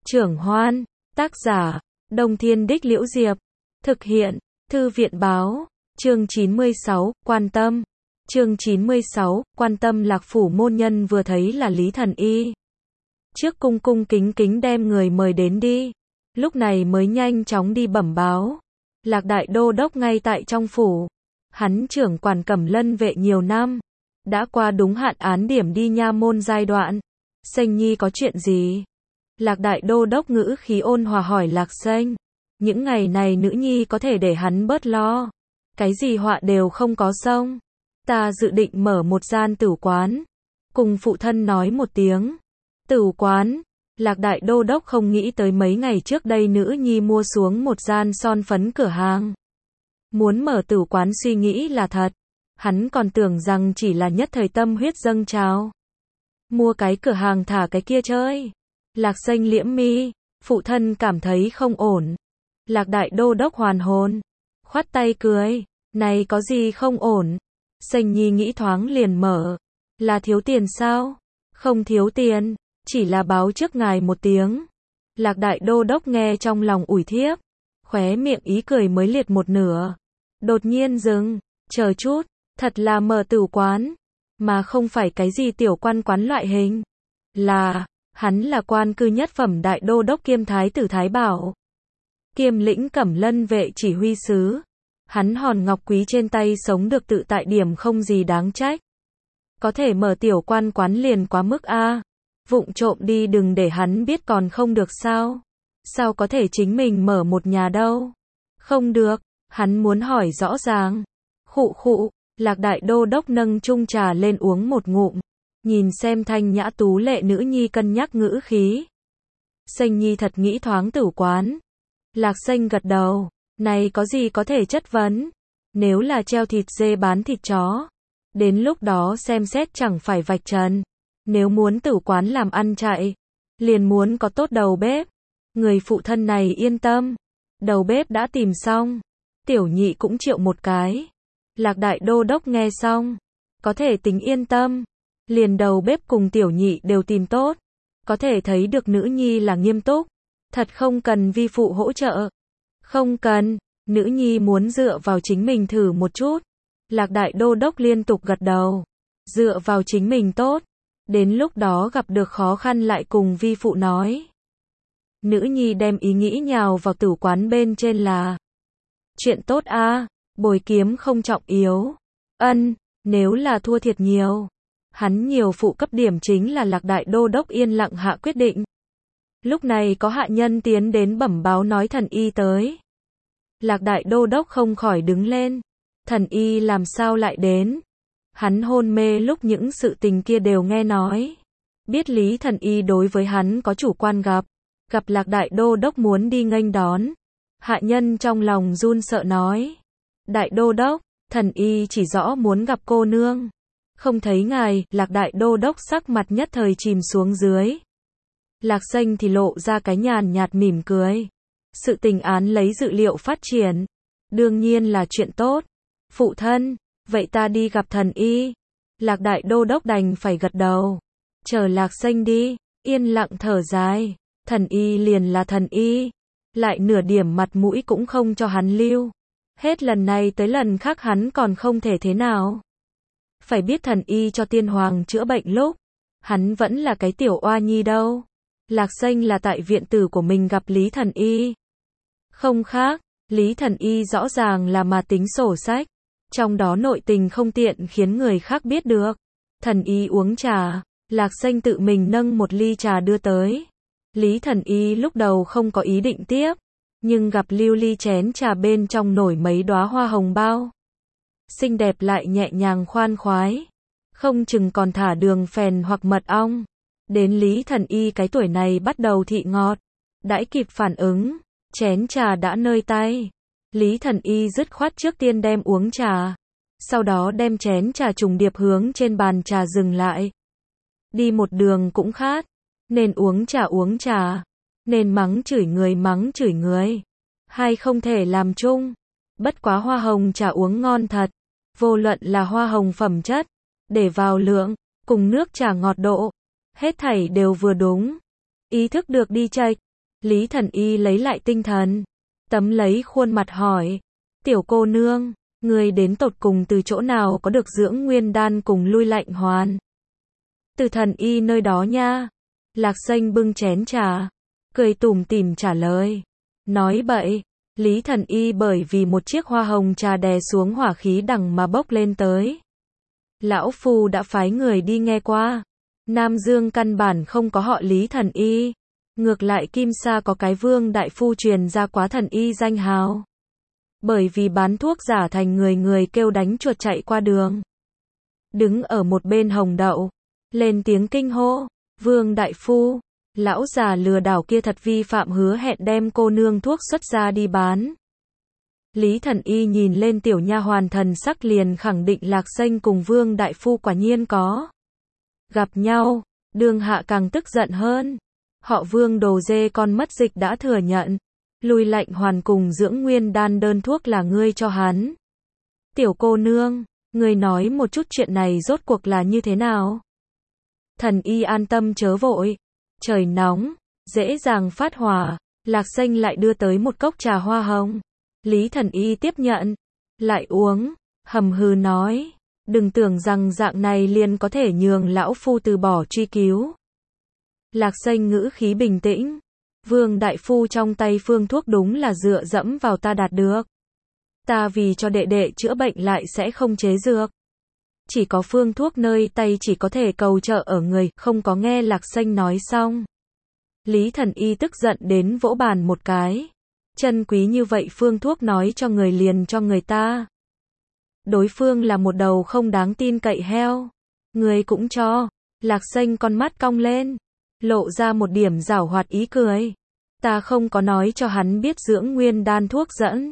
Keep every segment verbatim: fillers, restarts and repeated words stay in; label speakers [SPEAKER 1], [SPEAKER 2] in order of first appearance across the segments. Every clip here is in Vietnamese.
[SPEAKER 1] Trưởng Hoan, tác giả, Đông Thiên Đích Liễu Diệp, thực hiện, Thư viện Báo, chương chín mươi sáu, quan tâm. Chương chín mươi sáu, quan tâm. Lạc phủ môn nhân vừa thấy là Lý Thần Y. Trước cung cung kính kính đem người mời đến đi, lúc này mới nhanh chóng đi bẩm báo. Lạc đại đô đốc ngay tại trong phủ, hắn trưởng quản Cẩm Lân vệ nhiều năm, đã qua đúng hạn án điểm đi nha môn giai đoạn. Sanh nhi có chuyện gì? Lạc đại đô đốc ngữ khí ôn hòa hỏi Lạc Sanh. Những ngày này nữ nhi có thể để hắn bớt lo, cái gì họa đều không có xong. Ta dự định mở một gian tửu quán, cùng phụ thân nói một tiếng. Tửu quán? Lạc đại đô đốc không nghĩ tới mấy ngày trước đây nữ nhi mua xuống một gian son phấn cửa hàng. Muốn mở tửu quán suy nghĩ là thật, hắn còn tưởng rằng chỉ là nhất thời tâm huyết dâng trào. Mua cái cửa hàng thả cái kia chơi. Lạc Sanh liễm mi, phụ thân cảm thấy không ổn. Lạc đại đô đốc hoàn hồn, khoát tay cười, này có gì không ổn? Sanh nhi nghĩ thoáng liền mở, là thiếu tiền sao? Không thiếu tiền, chỉ là báo trước ngài một tiếng. Lạc đại đô đốc nghe trong lòng ủi thiếp, khóe miệng ý cười mới liệt một nửa. Đột nhiên dừng, chờ chút, thật là mở tửu quán, mà không phải cái gì tiểu quan quán loại hình. Là, hắn là quan cư nhất phẩm đại đô đốc kiêm thái tử Thái Bảo, kiêm lĩnh Cẩm Lân vệ chỉ huy sứ. Hắn hòn ngọc quý trên tay sống được tự tại điểm không gì đáng trách. Có thể mở tiểu quan quán liền quá mức a. Vụng trộm đi đừng để hắn biết còn không được sao? Sao có thể chính mình mở một nhà đâu? Không được, hắn muốn hỏi rõ ràng. Khụ khụ, Lạc đại đô đốc nâng chung trà lên uống một ngụm, nhìn xem thanh nhã tú lệ nữ nhi cân nhắc ngữ khí. Sanh nhi thật nghĩ thoáng tửu quán. Lạc Sanh gật đầu, này có gì có thể chất vấn, nếu là treo thịt dê bán thịt chó, đến lúc đó xem xét chẳng phải vạch trần. Nếu muốn tửu quán làm ăn chạy, liền muốn có tốt đầu bếp. Người phụ thân này yên tâm, đầu bếp đã tìm xong, tiểu nhị cũng triệu một cái. Lạc đại đô đốc nghe xong, có thể tính yên tâm, liền đầu bếp cùng tiểu nhị đều tìm tốt. Có thể thấy được nữ nhi là nghiêm túc, thật không cần vi phụ hỗ trợ. Không cần, nữ nhi muốn dựa vào chính mình thử một chút. Lạc đại đô đốc liên tục gật đầu, dựa vào chính mình tốt, đến lúc đó gặp được khó khăn lại cùng vi phụ nói. Nữ nhi đem ý nghĩ nhào vào tửu quán bên trên là chuyện tốt a, bồi kiếm không trọng yếu. Ân, nếu là thua thiệt nhiều, hắn nhiều phụ cấp điểm chính là Lạc đại đô đốc yên lặng hạ quyết định. Lúc này có hạ nhân tiến đến bẩm báo nói thần y tới. Lạc đại đô đốc không khỏi đứng lên. Thần y làm sao lại đến? Hắn hôn mê lúc những sự tình kia đều nghe nói. Biết Lý thần y đối với hắn có chủ quan gặp. Gặp Lạc đại đô đốc muốn đi nghênh đón. Hạ nhân trong lòng run sợ nói. Đại đô đốc, thần y chỉ rõ muốn gặp cô nương. Không thấy ngài. Lạc đại đô đốc sắc mặt nhất thời chìm xuống dưới. Lạc Sanh thì lộ ra cái nhàn nhạt mỉm cười. Sự tình án lấy dự liệu phát triển, đương nhiên là chuyện tốt. Phụ thân, vậy ta đi gặp thần y. Lạc đại đô đốc đành phải gật đầu. Chờ Lạc Sanh đi, yên lặng thở dài. Thần y liền là thần y, lại nửa điểm mặt mũi cũng không cho hắn lưu. Hết lần này tới lần khác hắn còn không thể thế nào. Phải biết thần y cho tiên hoàng chữa bệnh lúc, hắn vẫn là cái tiểu oa nhi đâu. Lạc Sanh là tại viện tử của mình gặp Lý thần y. Không khác, Lý thần y rõ ràng là mà tính sổ sách, trong đó nội tình không tiện khiến người khác biết được. Thần y uống trà, Lạc Sanh tự mình nâng một ly trà đưa tới. Lý thần y lúc đầu không có ý định tiếp, nhưng gặp lưu ly chén trà bên trong nổi mấy đóa hoa hồng bao. Xinh đẹp lại nhẹ nhàng khoan khoái, không chừng còn thả đường phèn hoặc mật ong. Đến Lý thần y cái tuổi này bắt đầu thị ngọt, đãi kịp phản ứng, chén trà đã nơi tay. Lý thần y dứt khoát trước tiên đem uống trà, sau đó đem chén trà trùng điệp hướng trên bàn trà dừng lại. Đi một đường cũng khát, nên uống trà uống trà, nên mắng chửi người mắng chửi người, hay không thể làm chung. Bất quá hoa hồng trà uống ngon thật, vô luận là hoa hồng phẩm chất, để vào lượng, cùng nước trà ngọt độ, hết thảy đều vừa đúng. Ý thức được đi chệch, Lý Thần Y lấy lại tinh thần, tấm lấy khuôn mặt hỏi, tiểu cô nương, người đến tột cùng từ chỗ nào có được dưỡng nguyên đan cùng lui lạnh hoàn? Từ Thần Y nơi đó nha. Lạc Xanh bưng chén trà, cười tủm tỉm trả lời. Nói bậy, Lý Thần Y bởi vì một chiếc hoa hồng trà đè xuống hỏa khí đằng mà bốc lên tới. Lão Phu đã phái người đi nghe qua. Nam Dương căn bản không có họ Lý Thần Y. Ngược lại Kim Sa có cái Vương Đại Phu truyền ra quá thần y danh hào. Bởi vì bán thuốc giả thành người người kêu đánh chuột chạy qua đường. Đứng ở một bên hồng đậu, lên tiếng kinh hô, Vương Đại Phu, lão già lừa đảo kia thật vi phạm hứa hẹn đem cô nương thuốc xuất ra đi bán. Lý Thần Y nhìn lên tiểu nha hoàn thần sắc liền khẳng định Lạc Xanh cùng Vương Đại Phu quả nhiên có gặp nhau, Đường Hạ càng tức giận hơn. Họ Vương đồ dê con mất dịch đã thừa nhận, lui lạnh hoàn cùng dưỡng nguyên đan đơn thuốc là ngươi cho hắn. Tiểu cô nương, ngươi nói một chút chuyện này rốt cuộc là như thế nào? Thần Y an tâm chớ vội, trời nóng, dễ dàng phát hỏa. Lạc Xanh lại đưa tới một cốc trà hoa hồng. Lý Thần Y tiếp nhận, lại uống, hầm hừ nói, đừng tưởng rằng dạng này liền có thể nhường lão phu từ bỏ truy cứu. Lạc Xanh ngữ khí bình tĩnh, Vương Đại Phu trong tay phương thuốc đúng là dựa dẫm vào ta đạt được. Ta vì cho đệ đệ chữa bệnh lại sẽ không chế dược. Chỉ có phương thuốc nơi tay chỉ có thể cầu trợ ở người, không có nghe Lạc Xanh nói xong. Lý Thần Y tức giận đến vỗ bàn một cái. Chân quý như vậy phương thuốc nói cho người liền cho người ta. Đối phương là một đầu không đáng tin cậy heo. Người cũng cho. Lạc Xanh con mắt cong lên, lộ ra một điểm giảo hoạt ý cười. Ta không có nói cho hắn biết dưỡng nguyên đan thuốc dẫn.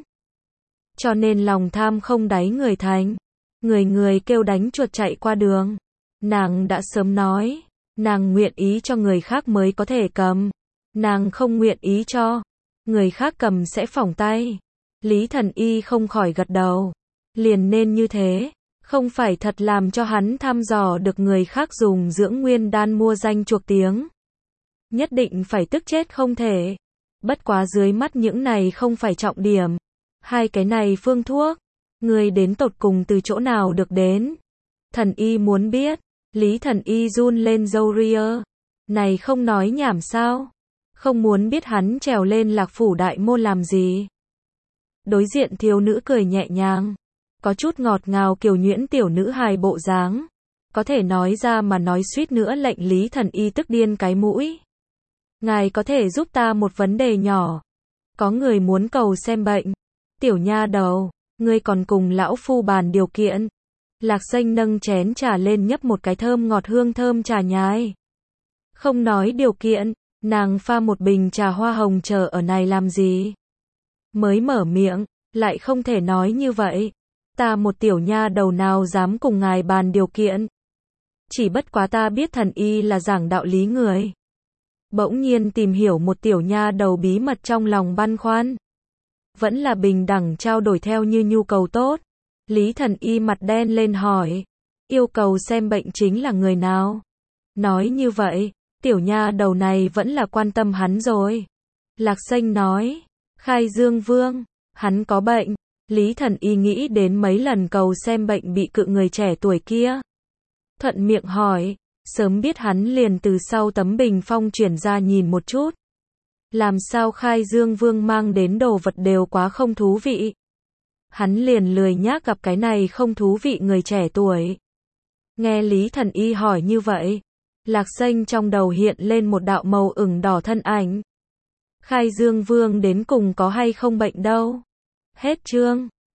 [SPEAKER 1] Cho nên lòng tham không đáy người thành. Người người kêu đánh chuột chạy qua đường. Nàng đã sớm nói, nàng nguyện ý cho người khác mới có thể cầm. Nàng không nguyện ý cho, người khác cầm sẽ phỏng tay. Lý Thần Y không khỏi gật đầu. Liền nên như thế, không phải thật làm cho hắn thăm dò được người khác dùng dưỡng nguyên đan mua danh chuộc tiếng. Nhất định phải tức chết không thể. Bất quá dưới mắt những này không phải trọng điểm. Hai cái này phương thuốc, người đến tột cùng từ chỗ nào được đến? Thần Y muốn biết. Lý Thần Y run lên râu ria. Này không nói nhảm sao? Không muốn biết hắn trèo lên Lạc Phủ đại môn làm gì? Đối diện thiếu nữ cười nhẹ nhàng, có chút ngọt ngào kiều nhuyễn tiểu nữ hài bộ dáng. Có thể nói ra mà nói suýt nữa lệnh Lý Thần Y tức điên cái mũi. Ngài có thể giúp ta một vấn đề nhỏ. Có người muốn cầu xem bệnh. Tiểu nha đầu, ngươi còn cùng lão phu bàn điều kiện. Lạc Xanh nâng chén trà lên nhấp một cái thơm ngọt hương thơm trà nhái. Không nói điều kiện, nàng pha một bình trà hoa hồng chờ ở này làm gì? Mới mở miệng, lại không thể nói như vậy. Ta một tiểu nha đầu nào dám cùng ngài bàn điều kiện. Chỉ bất quá ta biết Thần Y là giảng đạo lý người. Bỗng nhiên tìm hiểu một tiểu nha đầu bí mật trong lòng băn khoăn. Vẫn là bình đẳng trao đổi theo như nhu cầu tốt. Lý Thần Y mặt đen lên hỏi. Yêu cầu xem bệnh chính là người nào? Nói như vậy, tiểu nha đầu này vẫn là quan tâm hắn rồi. Lạc Xanh nói. Khai Dương Vương, hắn có bệnh. Lý Thần Y nghĩ đến mấy lần cầu xem bệnh bị cự người trẻ tuổi kia. Thuận miệng hỏi. Sớm biết hắn liền từ sau tấm bình phong chuyển ra nhìn một chút. Làm sao Khai Dương Vương mang đến đồ vật đều quá không thú vị. Hắn liền lười nhác gặp cái này không thú vị người trẻ tuổi. Nghe Lý Thần Y hỏi như vậy, Lạc Xanh trong đầu hiện lên một đạo màu ửng đỏ thân ảnh. Khai Dương Vương đến cùng có hay không bệnh đâu. Hết chương.